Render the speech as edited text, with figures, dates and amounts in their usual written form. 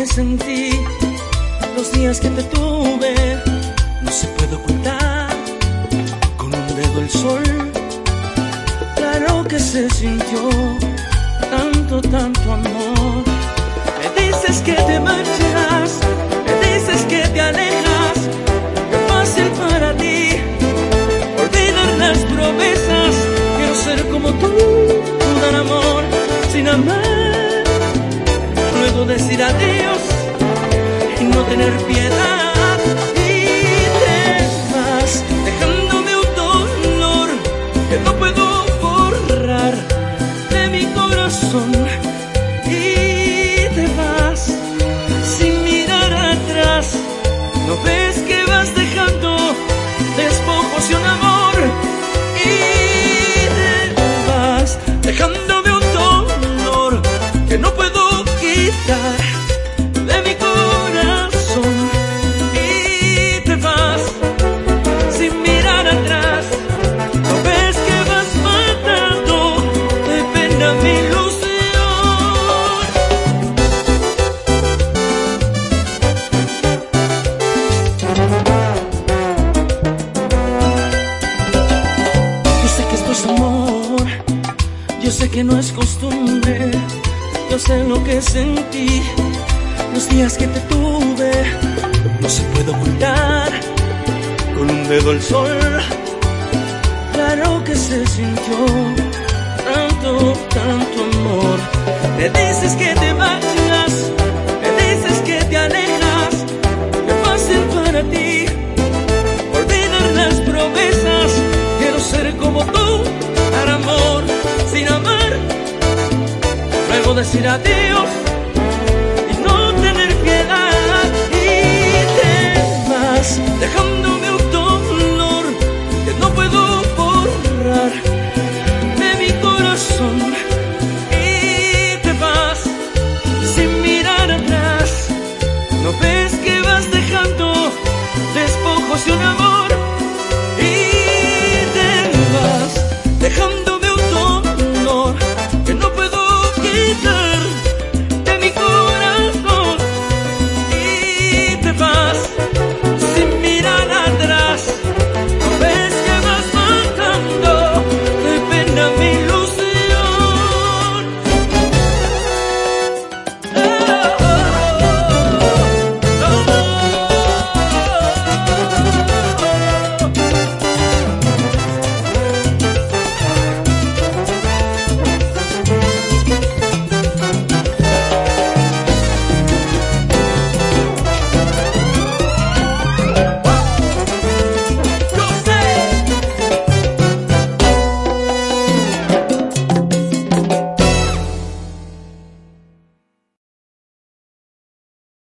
que sentí los días que te tuve no se puede ocultar con un dedo el sol. Claro que se sintió tanto, tanto amor. Me dices que te marchas, me dices que te alejas. Qué fácil para ti olvidar las promesas. Quiero ser como tú, dar amor sin amar. Luego decir adiós y no tener piedad. Y te vas dejándome un dolor que no puedo borrar de mi corazón. Y te vas sin mirar atrás. No ves que vas dejando despojos y un amor. Y te vas dejándome un dolor que no puedo quitar de mi corazón. Y te vas sin mirar atrás. No ves que vas matando de pena mi ilusión. Yo sé que esto es amor, yo sé que no es costumbre. Yo sé lo que sentí los días que te tuve no se puede ocultar con un dedo el sol. Claro que se sintió tanto, tanto amor. Me dices que te marchas, me dices que te alejas. Qué fácil para ti olvidar las promesas. Quiero ser como tú, dar amor sin amar. Luego decir adiós y no tener piedad. Y te vas dejando